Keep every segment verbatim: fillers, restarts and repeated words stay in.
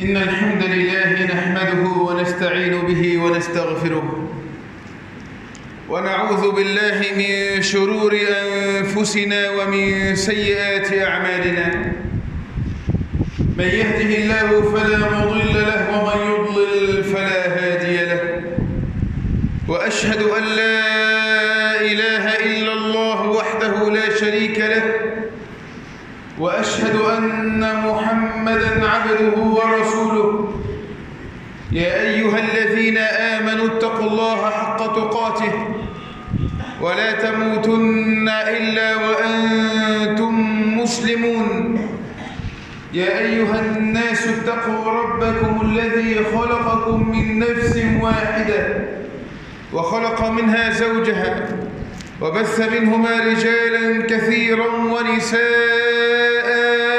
إن الحمد لله نحمده ونستعين به ونستغفره ونعوذ بالله من شرور أنفسنا ومن سيئات أعمالنا. من يهده الله فلا مضل له ومن يضلل فلا هادي له، وأشهد أن لا إله إلا الله وحده لا شريك له، وأشهد أن محمدًا عبده ورسوله. يا أيها الذين آمنوا اتقوا الله حق تقاته ولا تموتن إلا وأنتم مسلمون. يا أيها الناس اتقوا ربكم الذي خلقكم من نفس واحدة وخلق منها زوجها وبث منهما رجالا كثيرا ونساء،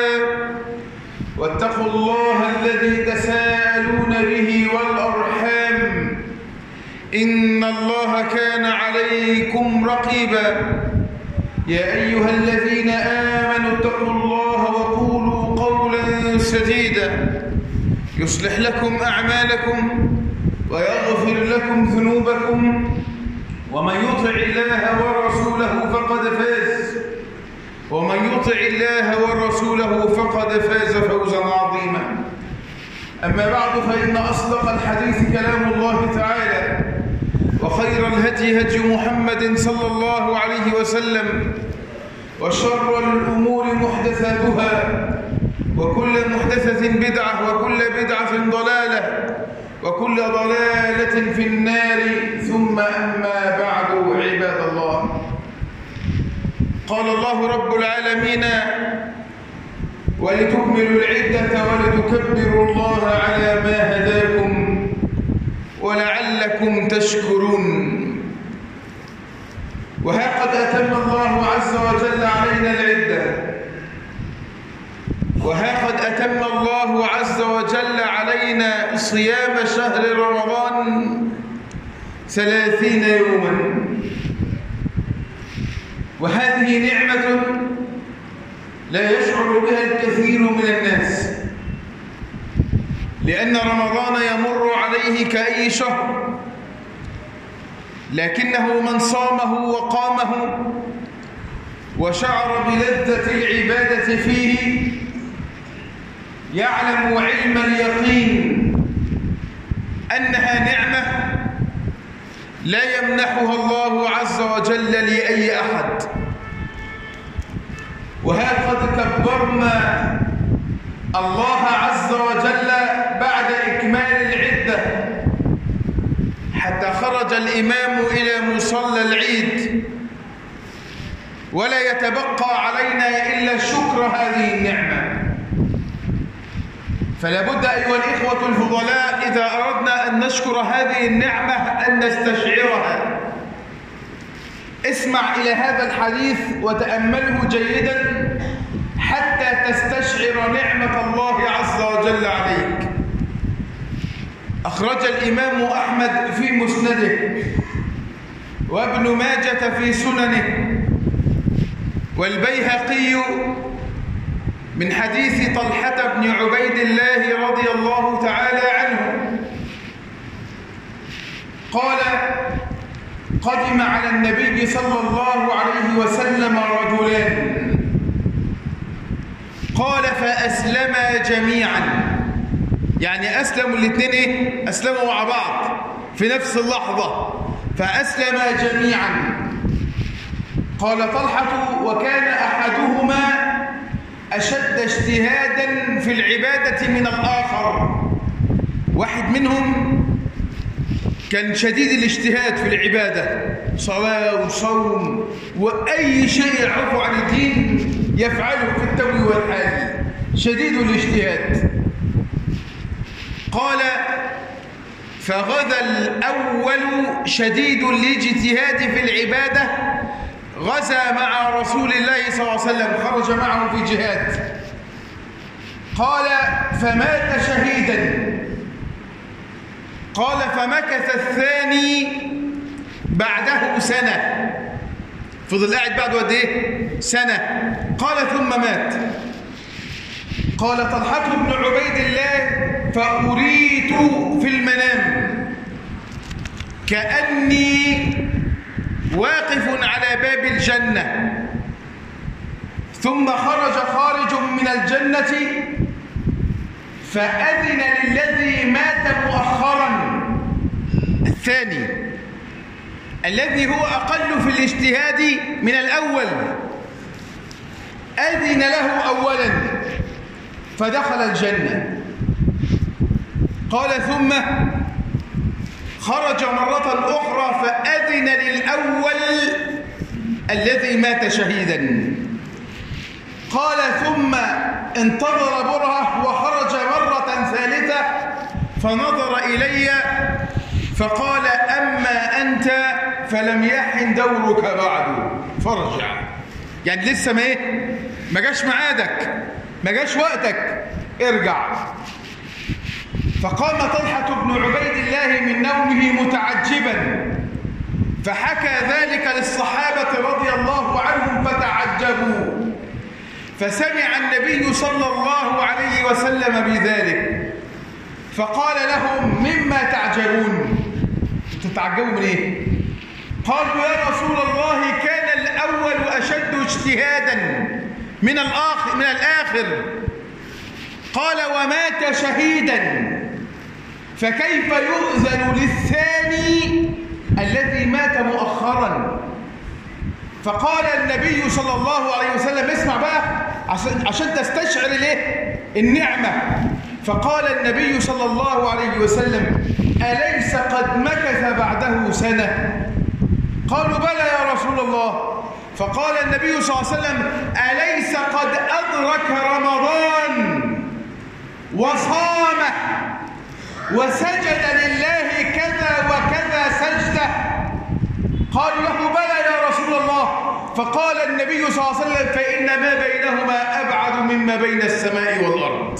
واتقوا الله الذي تساءلون به والأرحام إن الله كان عليكم رقيبا. يا أيها الذين آمنوا اتقوا الله وقولوا قولا سديدا يصلح لكم أعمالكم ويغفر لكم ذنوبكم، ومن يطع الله ورسوله فقد فاز ومن يطع الله ورسوله فقد فاز فوزا عظيما. أما بعد، فإن أصدق الحديث كلام الله تعالى، وخير الهدي هدي محمد صلى الله عليه وسلم، وشر الأمور محدثاتها، وكل محدثة بدعة، وكل بدعة ضلالة، وكل ضلالة في النار. ثم أما بعد، عباد الله، قال الله رب العالمين: ولتكملوا العدة ولتكبروا الله على ما هداكم ولعلكم تشكرون. وها قد أتم الله عز وجل علينا العدة، وها قد أتم الله عز وجل علينا صيام شهر رمضان ثلاثين يوما، وهذه نعمة لا يشعر بها الكثير من الناس، لأن رمضان يمر عليه كأي شهر، لكنه من صامه وقامه وشعر بلذة العبادة فيه يعلم علم اليقين أنها نعمة لا يمنحها الله عز وجل لأي أحد. وها قد كبرنا الله عز وجل بعد إكمال العدة حتى خرج الإمام إلى مصلى العيد، ولا يتبقى علينا إلا شكر هذه النعمة. فلا بد أيها الإخوة الفضلاء، إذا أردنا أن نشكر هذه النعمة أن نستشعرها. اسمع إلى هذا الحديث وتأمله جيدا حتى تستشعر نعمة الله عز وجل عليك. أخرج الإمام أحمد في مسنده، وابن ماجة في سننه، والبيهقي من حديث طلحة بن عبيد الله رضي الله تعالى عنه قال: قدم على النبي صلى الله عليه وسلم رجلان، قال: فأسلما جميعا، يعني أسلموا الاثنين إيه؟ أسلموا مع بعض في نفس اللحظة، فأسلما جميعا. قال طلحة: وكان أحدهما أشد اجتهادا في العبادة من الآخر. واحد منهم كان شديد الاجتهاد في العبادة، صلاة وصوم وأي شيء يعرفه عن الدين يفعله في التو والحال، شديد الاجتهاد. قال: فغدا الأول شديد الاجتهاد في العبادة، غزا مع رسول الله صلى الله عليه وسلم، خرج معه في جهاد. قال: فمات شهيدا. قال: فمكث الثاني بعده سنة، فضل قاعد بعده قد ايه؟ سنة. قال: ثم مات. قال طلحة بن عبيد الله فأريت في المنام كأني واقف على باب الجنة، ثم خرج خارج من الجنة فأذن للذي مات مؤخرا، الثاني الذي هو أقل في الاجتهاد من الأول، أذن له أولا فدخل الجنة. قال ثم خرج مرة أخرى فأذن للأول الذي مات شهيدا. قال ثم انتظر برهة وخرج مرة ثالثة فنظر إلي فقال أما أنت فلم يحن دورك بعد فرجع. يعني لسه ما ايه ما جاش معادك، ما جاش وقتك، ارجع. فقام طلحة بن عبيد الله من نومه متعجبا فحكى ذلك للصحابة رضي الله عنهم فتعجبوا، فسمع النبي صلى الله عليه وسلم بذلك فقال لهم مما تعجبون؟ تتعجبوا من ايه؟ قالوا يا رسول الله كان الأول أشد اجتهادا من الآخر, من الآخر. قال ومات شهيدا فكيف يؤذن للثاني الذي مات مؤخرا؟ فقال النبي صلى الله عليه وسلم، اسمع بقى عشان, عشان تستشعر الايه النعمة. فقال النبي صلى الله عليه وسلم أليس قد مكث بعده سنة؟ قالوا بلى يا رسول الله. فقال النبي صلى الله عليه وسلم أليس قد أدرك رمضان وصامه وسجد لله كذا وكذا سجدة؟ قالوا له بلى يا رسول الله. فقال النبي صلى الله عليه وسلم فإن ما بينهما أبعد مما بين السماء والأرض.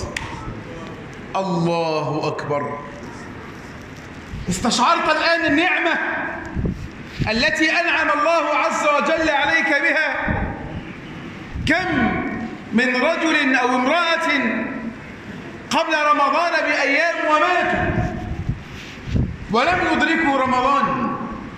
الله أكبر. استشعرت الآن النعمة التي أنعم الله عز وجل عليك بها؟ كم من رجل أو امرأة قبل رمضان بأيام وماتوا ولم يدركوا رمضان،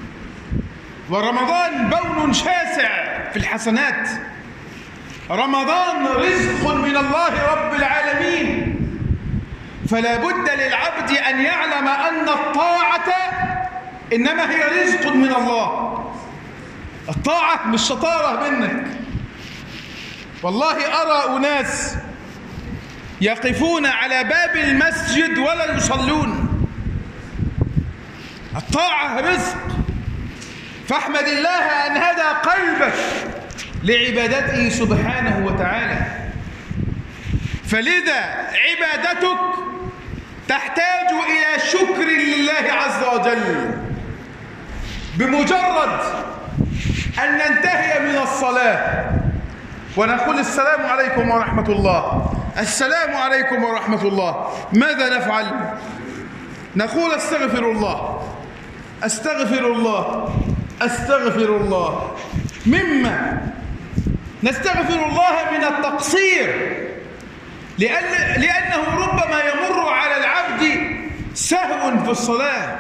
ورمضان بون شاسع في الحسنات. رمضان رزق من الله رب العالمين، فلا بد للعبد أن يعلم أن الطاعة إنما هي رزق من الله. الطاعة مش شطارة منك. والله أرى أناس يقفون على باب المسجد ولا يصلون. الطاعة رزق، فاحمد الله أن هدى قلبك لعبادته سبحانه وتعالى. فلذا عبادتك تحتاج إلى شكر لله عز وجل. بمجرد أن ننتهي من الصلاة ونقول السلام عليكم ورحمة الله، السلام عليكم ورحمة الله، ماذا نفعل؟ نقول استغفر الله، استغفر الله، استغفر الله. مما نستغفر الله من التقصير، لأن لأنه ربما يمر على العبد سهو في الصلاة.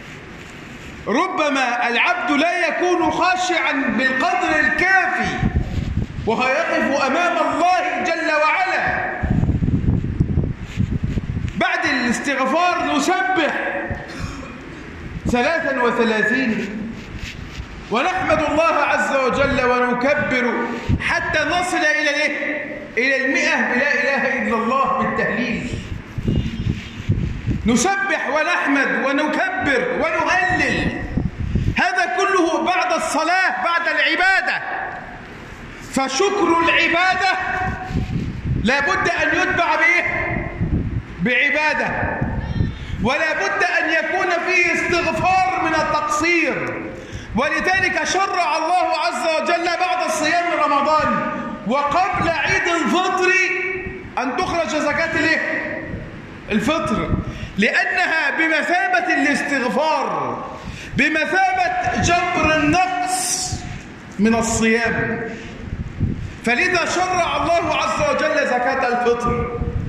ربما العبد لا يكون خاشعا بالقدر الكافي وهو يقف أمام الله جل وعلا. بعد الاستغفار نسبح ثلاثا وثلاثين ونحمد الله عز وجل ونكبر حتى نصل إلى الايه؟ إلى المئة بلا إله إلا الله بالتهليل. نسبح ونحمد ونكبر ونهلل، هذا كله بعد الصلاة، بعد العبادة. فشكر العبادة لا بد أن يتبع به بعبادة، ولا بد أن يكون فيه استغفار من التقصير. ولذلك شرع الله عز وجل بعد صيام رمضان وقبل عيد الفطر أن تخرج زكاة الايه؟ الفطر، لأنها بمثابة الاستغفار، بمثابة جبر النقص من الصيام. فلذا شرع الله عز وجل زكاة الفطر.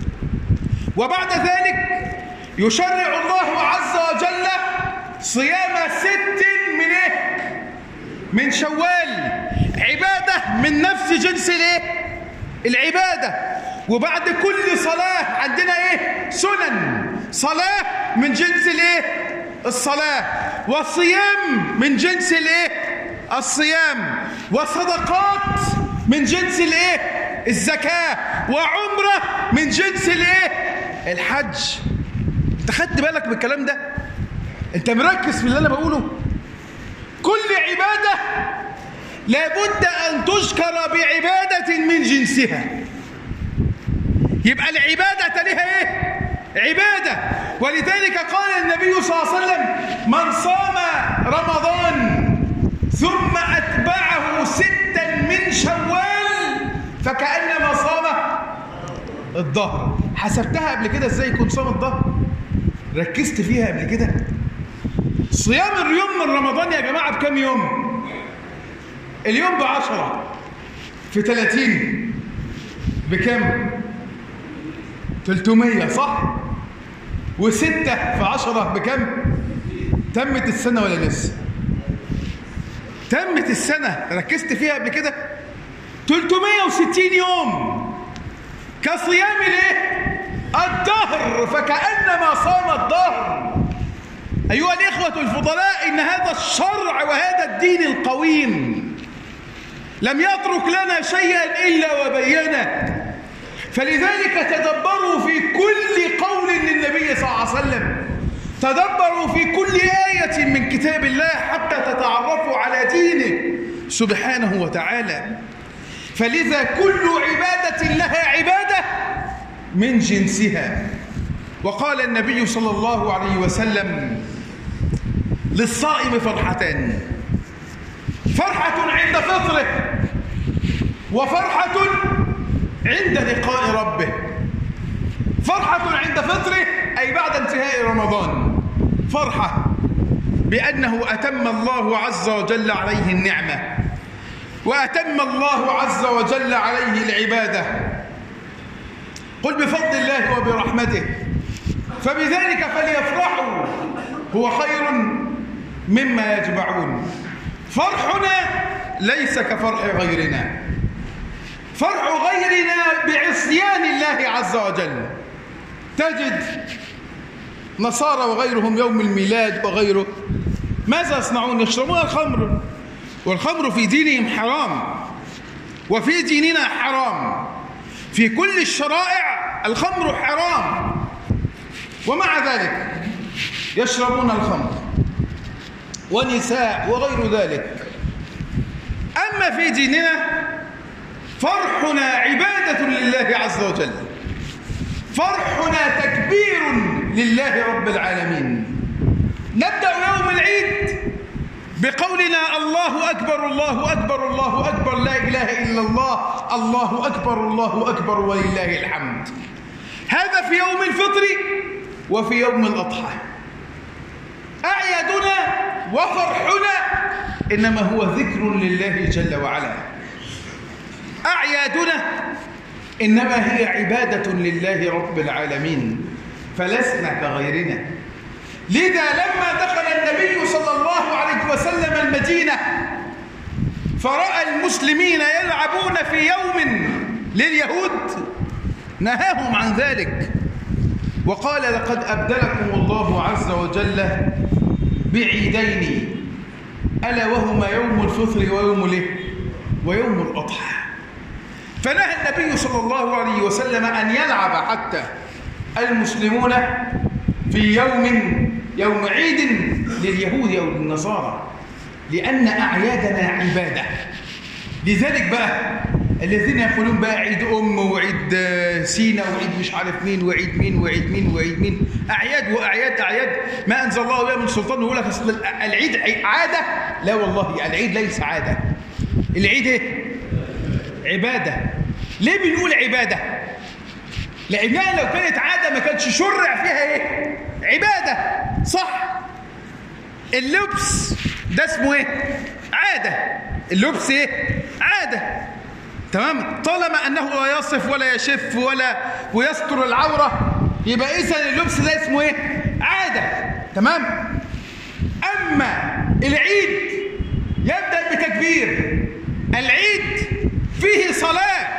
وبعد ذلك يشرع الله عز وجل صيام ست من ايه؟ من شوال، عبادة من نفس جنس الايه؟ العبادة. وبعد كل صلاة عندنا ايه؟ سنن، صلاة من جنس الايه؟ الصلاة، وصيام من جنس الايه؟ الصيام، وصدقات من جنس الايه؟ الزكاة، وعمرة من جنس الايه؟ الحج. انت خدت بالك من الكلام ده؟ انت مركز في اللي انا بقوله؟ كل عبادة لابد ان تذكر بعبادة من جنسها. يبقى العبادة لها ايه؟ عبادة. ولذلك قال النبي صلى الله عليه وسلم: من صام رمضان ثم اتبعه ستا من شوال فكأنما صام الظهر. حسبتها قبل كده ازاي يكون صام الظهر؟ ركزت فيها قبل كده؟ صيام اليوم من رمضان يا جماعة بكم يوم؟ اليوم بعشرة، في ثلاثين بكم؟ ثلاثمية، صح؟ وستة في عشرة بكم؟ تمت السنة ولا لسه؟ تمت السنة. ركزت فيها قبل كده؟ ثلاثمية وستين يوم كصيام الايه؟ الدهر، فكأنما صام الدهر. أيها الإخوة الفضلاء، إن هذا الشرع وهذا الدين القويم لم يترك لنا شيئا إلا وبينه. فلذلك تدبروا في كل قول للنبي صلى الله عليه وسلم، تدبروا في كل آية من كتاب الله حتى تتعرفوا على دينه سبحانه وتعالى. فلذا كل عبادة لها عبادة من جنسها. وقال النبي صلى الله عليه وسلم: للصائم فرحتان، فرحة عند فطره، وفرحة عند لقاء ربه. فرحة عند فطره أي بعد انتهاء رمضان، فرحة بأنه أتم الله عز وجل عليه النعمة، وأتم الله عز وجل عليه العبادة. قل بفضل الله وبرحمته فبذلك فليفرحوا هو خير مما يجمعون. فرحنا ليس كفرح غيرنا، فرح غيرنا بعصيان الله عز وجل. تجد نصارى وغيرهم يوم الميلاد وغيره ماذا يصنعون؟ يشربون الخمر، والخمر في دينهم حرام، وفي ديننا حرام. في كل الشرائع الخمر حرام، ومع ذلك يشربون الخمر، ونساء وغير ذلك. أما في ديننا فرحنا عبادة لله عز وجل، فرحنا تكبير لله رب العالمين. نبدأ يوم العيد بقولنا: الله أكبر الله أكبر الله أكبر، لا إله إلا الله، الله أكبر الله أكبر ولله الحمد. هذا في يوم الفطر وفي يوم الأضحى. أعيادنا وفرحنا إنما هو ذكر لله جل وعلا. أعيادنا إنما هي عبادة لله رب العالمين، فلسنا كغيرنا. لذا لما دخل النبي صلى الله عليه وسلم المدينة فرأى المسلمين يلعبون في يوم لليهود نهاهم عن ذلك، وقال: لقد أبدلكم الله عز وجل بعيدين، ألا وهما يوم الفطر ويوم الايه؟ ويوم الأضحى. فنهى النبي صلى الله عليه وسلم أن يلعب حتى المسلمون في يوم يوم عيد لليهود أو للنصارى، لأن أعيادنا عبادة. لذلك بقى الذين يقولون بقى عيد أم وعيد سينا وعيد مش عارف مين وعيد مين وعيد مين وعيد مين، أعياد وأعياد أعياد ما أنزل الله بها من سلطان، ويقول لك أصل العيد عادة. لا والله، العيد ليس عادة، العيد إيه؟ عبادة. ليه بنقول عبادة؟ لأنها لو كانت عادة ما كانش شرع فيها إيه؟ عبادة، صح؟ اللبس ده اسمه إيه؟ عادة. اللبس إيه؟ عادة، تمام؟ طالما أنه لا يصف ولا يشف ولا ويستر العورة يبقى إذا اللبس ده اسمه إيه؟ عادة. تمام؟ أما العيد يبدأ بتكبير، العيد فيه صلاة،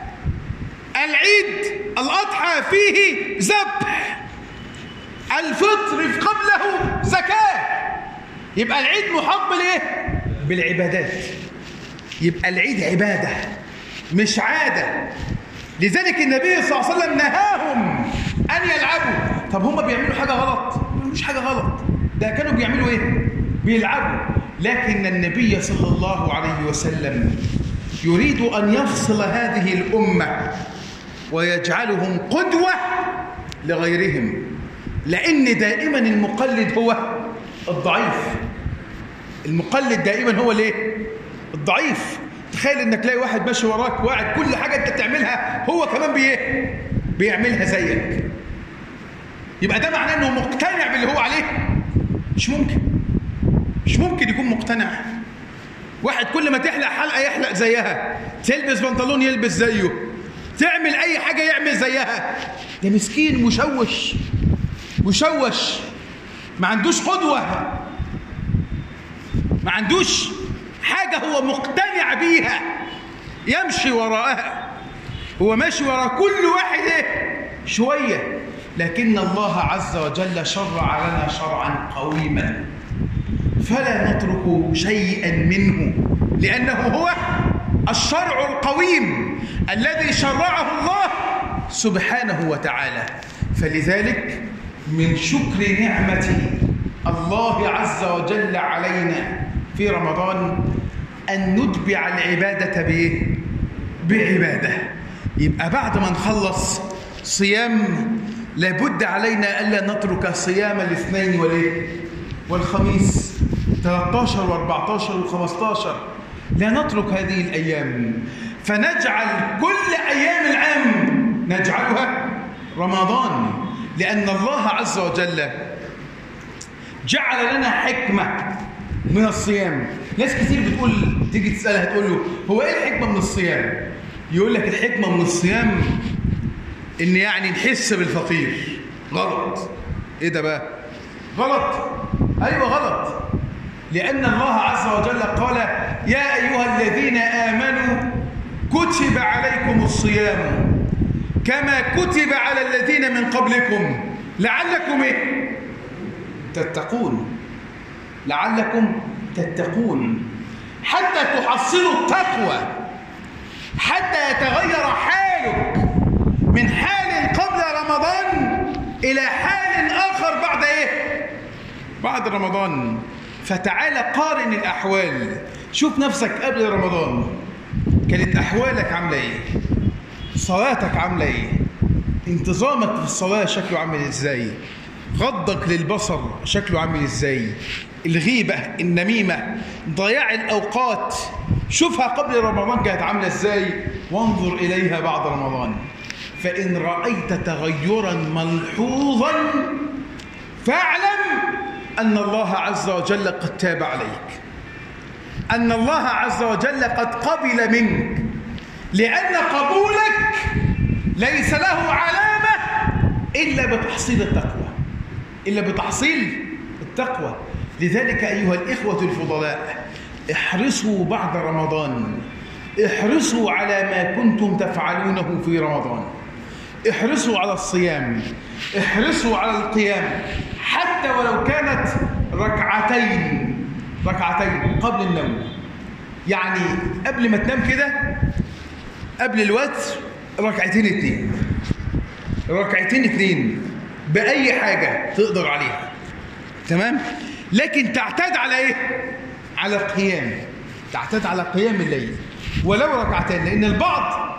العيد الأضحى فيه ذبح، الفطر قبله زكاة. يبقى العيد محاط بالإيه؟ بالعبادات. يبقى العيد عبادة مش عادة. لذلك النبي صلى الله عليه وسلم نهاهم أن يلعبوا. طب هم بيعملوا حاجة غلط؟ مش حاجة غلط، ده كانوا بيعملوا إيه؟ بيلعبوا. لكن النبي صلى الله عليه وسلم يريد أن يفصل هذه الأمة ويجعلهم قدوة لغيرهم، لأن دائما المقلد هو الضعيف. المقلد دائما هو ليه؟ الضعيف. تخيل انك تلاقي واحد ماشي وراك وقاعد كل حاجة انت بتعملها هو كمان بيه بيعملها زيك، يبقى ده معناه انه مقتنع باللي هو عليه؟ مش ممكن، مش ممكن يكون مقتنع. واحد كل ما تحلق حلقة يحلق زيها، تلبس بنطلون يلبس زيه، تعمل اي حاجة يعمل زيها. ده مسكين مشوش مشوش ما عندوش قدوة، ما عندوش حاجة هو مقتنع بيها يمشي وراءها. هو ماشي وراء كل واحد ايه شوية، لكن الله عز وجل شرع لنا شرعا قويما فلا نترك شيئا منه، لأنه هو الشرع القويم الذي شرعه الله سبحانه وتعالى. فلذلك من شكر نعمة الله عز وجل علينا في رمضان أن نتبع العبادة بإيه؟ بعبادة. يبقى بعد ما نخلص صيام لابد علينا ألا نترك صيام الاثنين والإيه؟ والخميس ثلاثة عشر وأربعة عشر وخمسة. لا نترك هذه الأيام، فنجعل كل أيام العام نجعلها رمضان، لأن الله عز وجل جعل لنا حكمة من الصيام. ناس كتير بتقول، تيجي تسألها تقول له هو ايه الحكمة من الصيام؟ يقول لك الحكمة من الصيام ان يعني نحس بالفقير. غلط. ايه ده بقى؟ غلط. ايوه غلط، لأن الله عز وجل قال يا أيها الذين آمنوا كتب عليكم الصيام كما كتب على الذين من قبلكم لعلكم ايه؟ تتقون. لعلكم تتقون، حتى تحصلوا التقوى، حتى يتغير حالك من حال قبل رمضان إلى حال آخر بعد إيه؟ بعد رمضان. فتعال قارن الأحوال، شوف نفسك قبل رمضان كانت أحوالك عاملة إيه؟ صلاتك عاملة إيه؟ انتظامك في الصلاة شكله عامل إزاي؟ غضك للبصر شكله عامل إزاي؟ الغيبة، النميمة، ضياع الأوقات، شوفها قبل رمضان كانت عاملة إزاي، وانظر إليها بعد رمضان. فإن رأيت تغيرا ملحوظا فاعلم أن الله عز وجل قد تاب عليك، أن الله عز وجل قد قبل منك، لأن قبولك ليس له علامة إلا بتحصيل التقوى، إلا بتحصيل التقوى. لذلك أيها الإخوة الفضلاء احرصوا بعد رمضان، احرصوا على ما كنتم تفعلونه في رمضان، احرصوا على الصيام، احرصوا على القيام، حتى ولو كانت ركعتين ركعتين قبل النوم. يعني قبل ما تنام كده قبل الوتر ركعتين اتنين ركعتين اتنين بأي حاجة تقدر عليها. تمام؟ لكن تعتاد على ايه؟ على القيام، تعتاد على قيام الليل ولو ركعتين. لأن البعض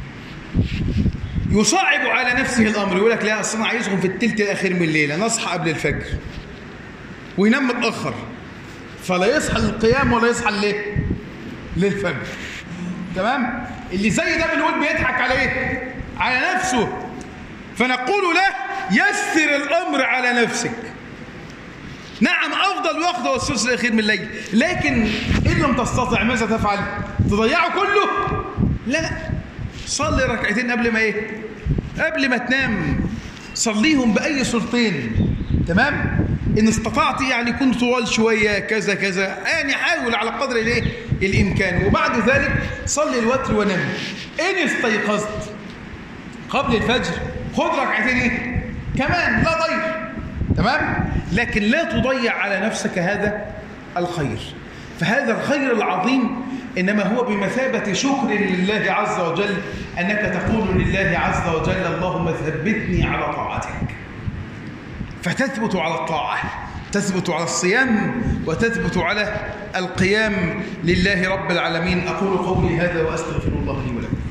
يصعب على نفسه الأمر، يقول لك لا أصل أنا عايزهم في التلت الأخير من الليل، أنا أصحى قبل الفجر، وينام متأخر، فلا يصحى للقيام ولا يصحى ليه؟ للفجر. تمام؟ اللي زي ده بنقول بيضحك على ايه؟ على نفسه. فنقول له يسر الأمر على نفسك. نعم أفضل وقت هو الثلث الأخير من الليل، لكن إن لم تستطع ماذا تفعل؟ تضيعه كله؟ لا، صلي ركعتين قبل ما إيه؟ قبل ما تنام. صليهم بأي صورتين، تمام؟ إن استطعت يعني كن طوال شوية كذا كذا، يعني حاول على قدر الايه الإمكان. وبعد ذلك صلي الوتر ونم. إن استيقظت قبل الفجر خذ ركعتين ايه كمان، لا ضير، تمام؟ لكن لا تضيع على نفسك هذا الخير. فهذا الخير العظيم إنما هو بمثابة شكر لله عز وجل، أنك تقول لله عز وجل اللهم ثبتني على طاعتك، فتثبت على الطاعة، تثبت على الصيام، وتثبت على القيام لله رب العالمين. أقول قولي هذا وأستغفر الله لي ولكم.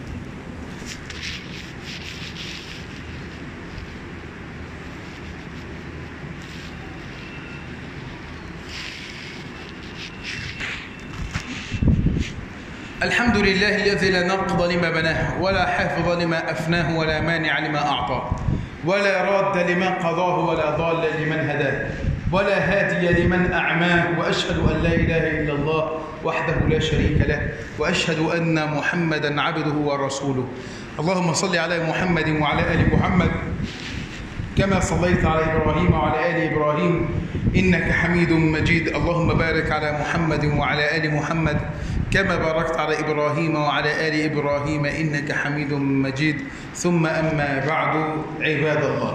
الحمد لله الذي لا نقض لما بناه، ولا حافظ لما أفناه، ولا مانع لما أعطاه، ولا راد لما قضاه، ولا ضال لمن هداه، ولا هادي لمن أعماه. وأشهد أن لا إله إلا الله وحده لا شريك له، وأشهد أن محمدا عبده ورسوله. اللهم صل على محمد وعلى آل محمد كما صليت على إبراهيم وعلى آل إبراهيم إنك حميد مجيد. اللهم بارك على محمد وعلى آل محمد كما باركت على إبراهيم وعلى آل إبراهيم إنك حميد مجيد. ثم أما بعد، عباد الله،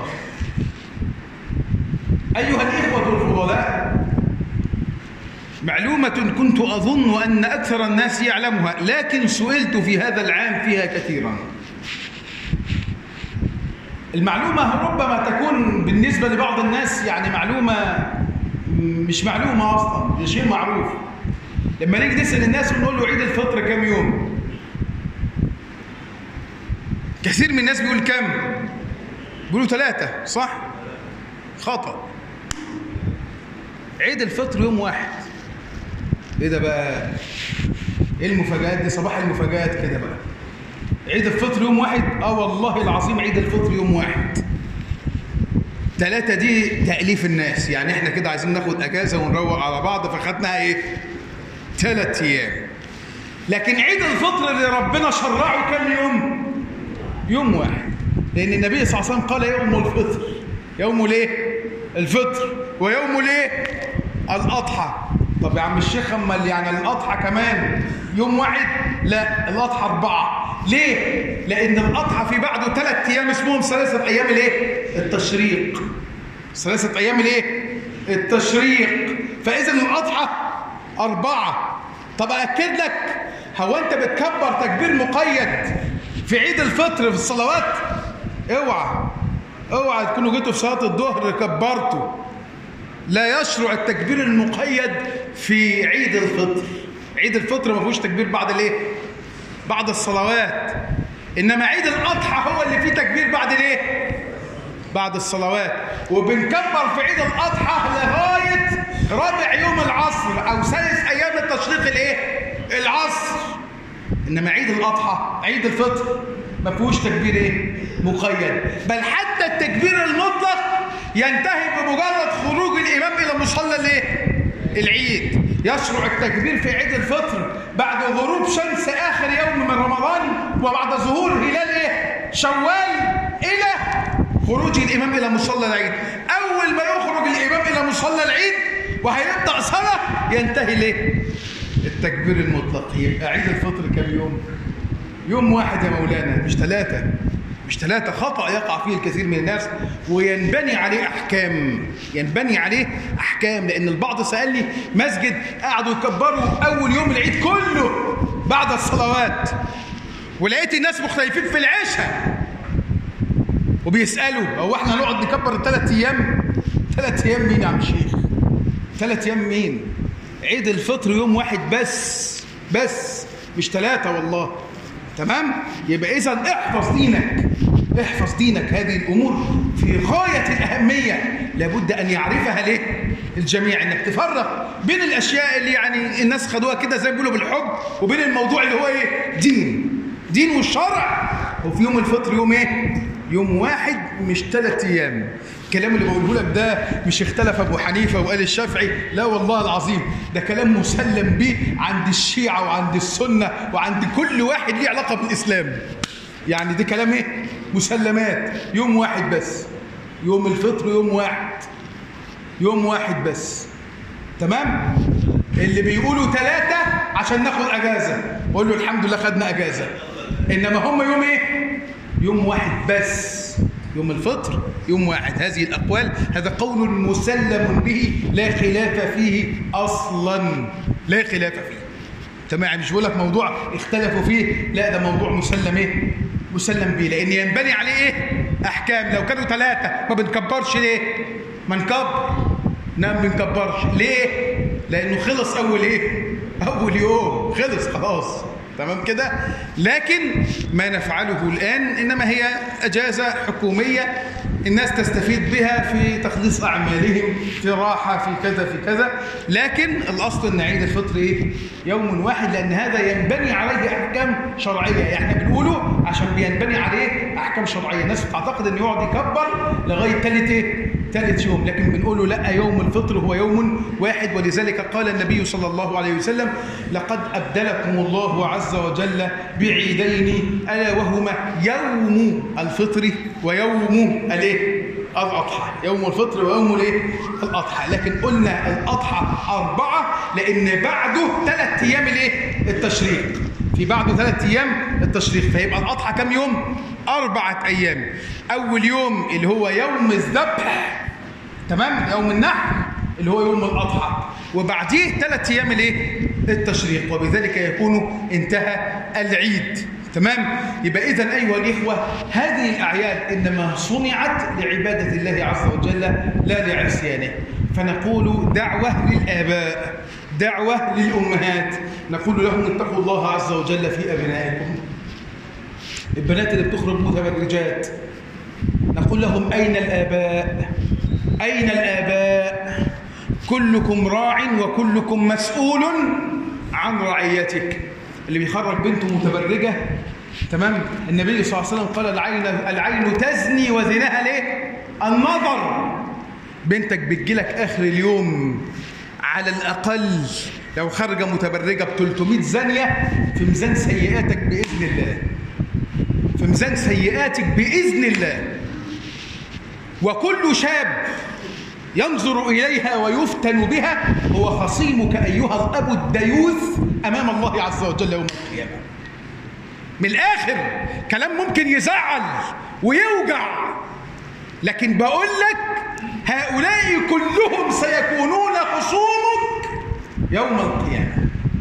أيها الإخوة الفضلاء، معلومة كنت أظن أن أكثر الناس يعلمها، لكن سئلت في هذا العام فيها كثيرا. المعلومة ربما تكون بالنسبة لبعض الناس يعني معلومة مش معلومة أصلا، ده شيء معروف. لما نيجي نسأل الناس ونقول له عيد الفطر كم يوم، كثير من الناس بيقول كم؟ بيقولوا ثلاثة، صح؟ خطأ. عيد الفطر يوم واحد. ايه ده بقى؟ ايه المفاجآت دي؟ صباح المفاجآت كده بقى. عيد الفطر يوم واحد؟ اه والله العظيم عيد الفطر يوم واحد. ثلاثة دي تأليف الناس، يعني احنا كده عايزين ناخد اجازة ونروق على بعض فخدناها ايه؟ ثلاث ايام. لكن عيد الفطر اللي ربنا شرعه كم يوم؟ يوم واحد. لأن النبي صلى الله عليه وسلم قال يوم الفطر. يوم ليه؟ الفطر. ويوم ليه؟ الأضحى. طب يا عم الشيخ امال يعني الأضحى كمان يوم واحد؟ لا، الأضحى أربعة. ليه؟ لأن الأضحى في بعده ثلاث أيام اسمهم ثلاثة أيام الإيه؟ التشريق. ثلاثة أيام الإيه؟ التشريق. فإذا الأضحى أربعة. طب أأكد لك، هو أنت بتكبر تكبير مقيد في عيد الفطر في الصلوات؟ اوعى اوعى تكونوا جيتوا في صلاة الظهر كبرتوا. لا يشرع التكبير المقيد في عيد الفطر. عيد الفطر ما فيهوش تكبير بعد الايه؟ بعد الصلوات. انما عيد الاضحى هو اللي فيه تكبير بعد الايه؟ بعد الصلوات. وبنكبر في عيد الاضحى لغايه رابع يوم العصر او ثالث ايام التشريق الايه؟ العصر. انما عيد الاضحى عيد الفطر ما فيهوش تكبير ايه؟ مقيد. بل حتى التكبير المطلق ينتهي بمجرد خروج الامام الى مصلى الايه؟ العيد. يشرع التكبير في عيد الفطر بعد غروب شمس اخر يوم من رمضان وبعد ظهور هلال ايه؟ شوال الى خروج الامام الى مصلى العيد. اول ما يخرج الامام الى مصلى العيد وهيبدا صلاه ينتهي ليه؟ التكبير المطلق. يبقى عيد الفطر كم يوم؟ يوم واحد يا مولانا، مش ثلاثة. مش ثلاثة. خطأ يقع فيه الكثير من الناس وينبني عليه أحكام. ينبني عليه أحكام. لأن البعض سألني مسجد قعدوا يكبروا أول يوم العيد كله بعد الصلوات، ولقيت الناس مختلفين في العشاء وبيسألوا هو احنا هنقعد نكبر الثلاث أيام؟ ثلاث أيام مين يا عم الشيخ؟ ثلاث أيام مين؟ عيد الفطر يوم واحد بس بس، مش ثلاثة والله. تمام؟ يبقى إذا احفظ دينك، احفظ دينك. هذه الأمور في غاية الأهمية لابد أن يعرفها ليه؟ الجميع. إنك تفرق بين الأشياء اللي يعني الناس خدوها كده زي ما بيقولوا بالحب، وبين الموضوع اللي هو إيه؟ دين. دين والشرع. وفي يوم الفطر يوم إيه؟ يوم واحد مش ثلاث أيام. الكلام اللي بقوله لك ده مش اختلف أبو حنيفة وقال الشافعي، لا والله العظيم ده كلام مسلم به عند الشيعة وعند السنة وعند كل واحد ليه علاقة بالإسلام. يعني ده كلام ايه؟ مسلمات، يوم واحد بس، يوم الفطر يوم واحد، يوم واحد بس. تمام؟ اللي بيقولوا ثلاثة عشان ناخد أجازة، قول له الحمد لله خدنا أجازة. إنما هم يوم إيه؟ يوم واحد بس، يوم الفطر يوم واحد. هذه الأقوال هذا قول مسلم به لا خلاف فيه أصلا، لا خلاف فيه. تمام؟ مش بقول لك موضوع اختلفوا فيه، لا ده موضوع مسلم إيه؟ مسلم به، لأن ينبني عليه إيه؟ أحكام. لو كانوا ثلاثة ما بنكبرش ليه؟ ما نكبر، نعم بنكبرش ليه؟ لأنه خلص أول إيه؟ أول يوم خلص خلاص. تمام كده؟ لكن ما نفعله الآن إنما هي أجازة حكومية الناس تستفيد بها في تخليص أعمالهم، في راحة، في كذا في كذا. لكن الأصل أن عيد الفطر إيه؟ يوم واحد، لأن هذا ينبني عليه أحكام شرعية. إحنا بنقوله عشان بينبني عليه أحكام شرعية. الناس تعتقد أن يقعد يكبر لغاية ثالث إيه؟ ثالث يوم، لكن بنقوله لا، يوم الفطر هو يوم واحد. ولذلك قال النبي صلى الله عليه وسلم: لقد أبدلكم الله عز وجل بعيدين ألا وهما يوم الفطر ويوم الايه؟ الأضحى. يوم الفطر ويوم الايه؟ الأضحى. لكن قلنا الأضحى أربعة لأن بعده ثلاث أيام الايه؟ التشريق. في بعده ثلاث أيام التشريق، فيبقى الأضحى كم يوم؟ أربعة أيام. أول يوم اللي هو يوم الذبح، تمام؟ يوم النحر اللي هو يوم الأضحى، وبعديه ثلاث أيام الايه؟ التشريق، وبذلك يكون انتهى العيد. تمام؟ يبقى إذن أيها الإخوة هذه الأعياد إنما صنعت لعبادة الله عز وجل لا لعصيانه. فنقول دعوة للآباء، دعوة للأمهات، نقول لهم اتقوا الله عز وجل في أبنائكم. البنات اللي بتخرج متبرجات نقول لهم أين الآباء؟ أين الآباء؟ كلكم راع وكلكم مسؤول عن رعيتك. اللي بيخرج بنته متبرجة، تمام؟ النبي صلى الله عليه وسلم قال العين العين تزني وزناها ليه؟ النظر. بنتك بتجيلك آخر اليوم على الأقل لو خارجة متبرجة ب ثلاثمائة زانية في ميزان سيئاتك بإذن الله، في ميزان سيئاتك بإذن الله. وكل شاب ينظر إليها ويفتن بها هو خصيمك أيها الأب الديوث أمام الله عز وجل يوم القيامة. من الآخر كلام ممكن يزعل ويوجع، لكن بقول لك هؤلاء كلهم سيكونون خصومك يوم القيامة.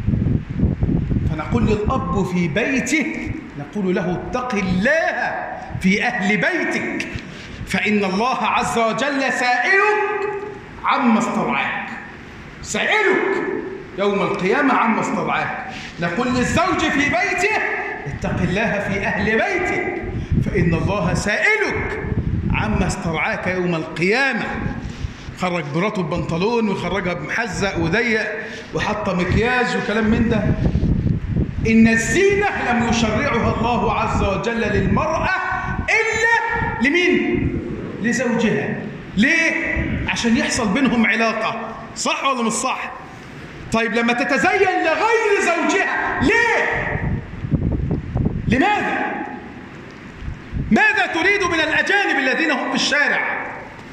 فنقول للأب في بيته، نقول له اتق الله في أهل بيتك، فإن الله عز وجل سائلك عما استرعاك، سائلك يوم القيامة عما استرعاك. نقول للزوج في بيته اتق الله في أهل بيتك، فإن الله سائلك عما استرعاك يوم القيامة. خرج مراته ببنطلون ويخرجها بمحزق وضيق وحط مكياج وكلام من ده. إن الزينة لم يشرعها الله عز وجل للمرأة إلا لمين؟ لزوجها. ليه؟ عشان يحصل بينهم علاقة، صح ولا مش صح؟ طيب لما تتزين لغير زوجها ليه؟ لماذا؟ ماذا تريد من الأجانب الذين هم في الشارع؟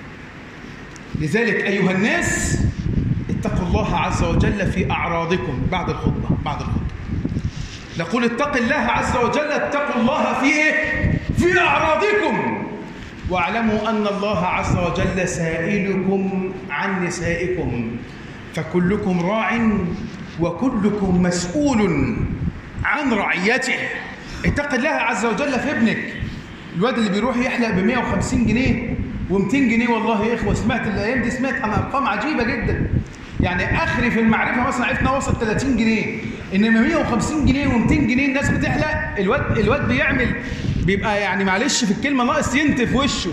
لذلك أيها الناس اتقوا الله عز وجل في أعراضكم. بعد الخطبة بعد الخطبة نقول اتق الله عز وجل، اتقوا الله في إيه؟ في أعراضكم. واعلموا أن الله عز وجل سائلكم عن نسائكم، فكلكم راع وكلكم مسؤول عن رعيته. اتق الله عز وجل في ابنك. الواد اللي بيروح يحلق ب مئة وخمسين جنيه ومئتين جنيه، والله يا اخوه سمعت الايام دي سمعت عن ارقام عجيبه جدا. يعني اخري في المعرفه مثلا عرفنا وصل ثلاثين جنيه، انما مئة وخمسين جنيه ومئتين جنيه الناس بتحلق. الواد الواد بيعمل بيبقى يعني معلش في الكلمه ناقص ينتف وشه.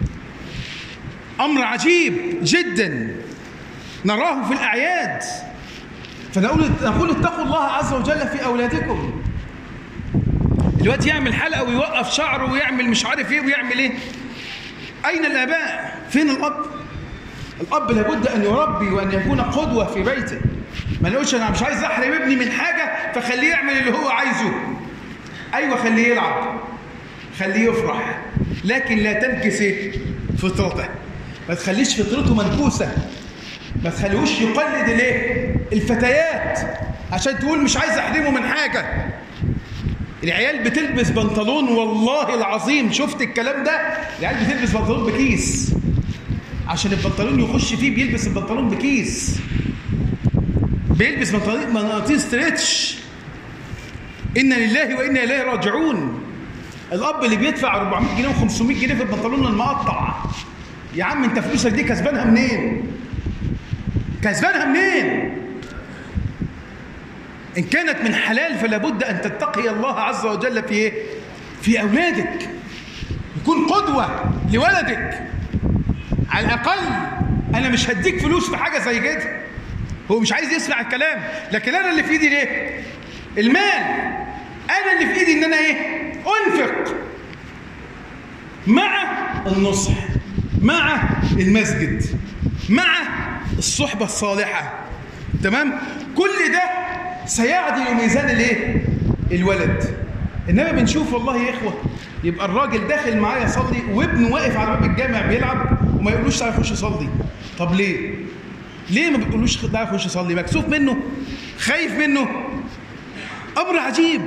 امر عجيب جدا نراه في الاعياد. فنقول نقول اتقوا الله عز وجل في اولادكم. الواد يعمل حلقه ويوقف شعره ويعمل مش عارف ايه ويعمل ايه. اين الاباء؟ فين الاب؟ الاب لابد ان يربي وان يكون قدوه في بيته. ما نقولش انا مش عايز احرم ابني من حاجه فخليه يعمل اللي هو عايزه. ايوه خليه يلعب، خليه يفرح، لكن لا تنكس فطرته، ما تخليش فطرته منكوسة، ما تخليهوش يقلد الايه؟ الفتيات عشان تقول مش عايز احرمه من حاجة. العيال بتلبس بنطلون، والله العظيم شفت الكلام ده، العيال بتلبس بنطلون بكيس عشان البنطلون يخش فيه، بيلبس البنطلون بكيس، بيلبس بناطيل ستريتش. إنا لله وإنا إليه راجعون. الأب اللي بيدفع أربعمائة جنيه وخمسمائة جنيه في البنطلون المقطع، يا عم أنت فلوسك دي كسبانها منين؟ كسبانها منين؟ إن كانت من حلال فلا بد أن تتقي الله عز وجل في إيه؟ في أولادك، يكون قدوة لولدك. على الأقل أنا مش هديك فلوس في حاجة زي كده، هو مش عايز يسمع الكلام، لكن أنا اللي في إيدي ليه؟ المال. أنا اللي في إيدي إن أنا إيه؟ أنفق مع النصح، مع المسجد، مع الصحبة الصالحة، تمام؟ كل ده سيعدل ميزان الايه؟ الولد. انما بنشوف والله يا اخوه يبقى الراجل داخل معايا يصلي وابنه واقف على باب الجامع بيلعب وما يقولوش تعالى خش صلي. طب ليه؟ ليه ما بتقولوش تعالى خش صلي؟ مكسوف منه؟ خايف منه؟ امر عجيب.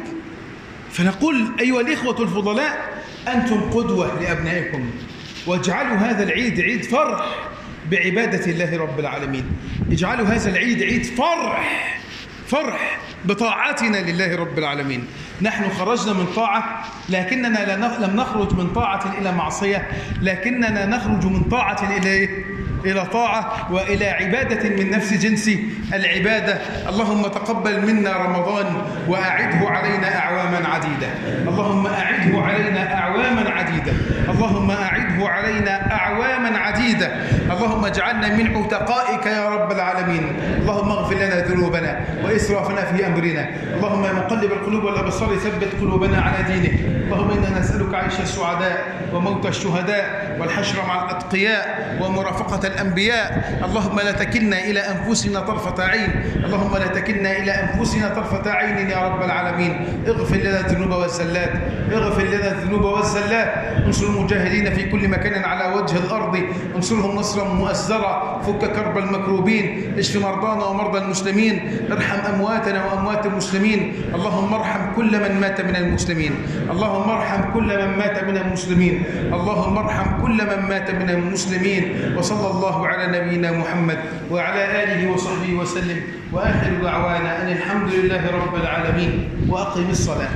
فنقول ايها الاخوه الفضلاء انتم قدوه لابنائكم، واجعلوا هذا العيد عيد فرح بعباده الله رب العالمين. اجعلوا هذا العيد عيد فرح فرح بطاعتنا لله رب العالمين. نحن خرجنا من طاعة لكننا لم نخرج من طاعة إلى معصية، لكننا نخرج من طاعة إلى إلى طاعة وإلى عبادة من نفس جنس العبادة. اللهم تقبل منا رمضان وأعده علينا أعواما عديدة، اللهم أعده علينا أعواما عديدة، اللهم أعده علينا أعواما عديدة، اللهم اجعلنا من عتقائك يا رب العالمين. اللهم اغفر لنا ذنوبنا وإسرافنا في أمرنا، اللهم يا مقلب القلوب والأبصار ثبت قلوبنا على دينك. اللهم إنا نسألك عيش السعداء وموت الشهداء والحشر مع الأتقياء ومرافقة الأنبياء. اللهم لا تكلنا إلى أنفسنا طرفة عين، اللهم لا تكلنا إلى أنفسنا طرفة عين يا رب العالمين. اغفر لنا الذنوب والزلات، اغفر لنا الذنوب والزلات. انصر المجاهدين في كل مكان على وجه الأرض، انصرهم نصرا مؤزرا، فك كرب المكروبين، اشف مرضانا ومرضى المسلمين، ارحم أمواتنا وأموات المسلمين. اللهم ارحم كل من مات من المسلمين، اللهم ارحم كل من مات من المسلمين، اللهم ارحم كل من مات من المسلمين. وصلى الله على نبينا محمد وعلى آله وصحبه وسلم، وآخر دعوانا أن الحمد لله رب العالمين. وأقم الصلاة.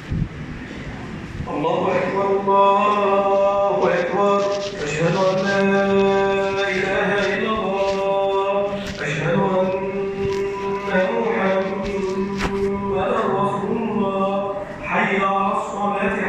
الله أكبر الله أكبر، أشهد أن لا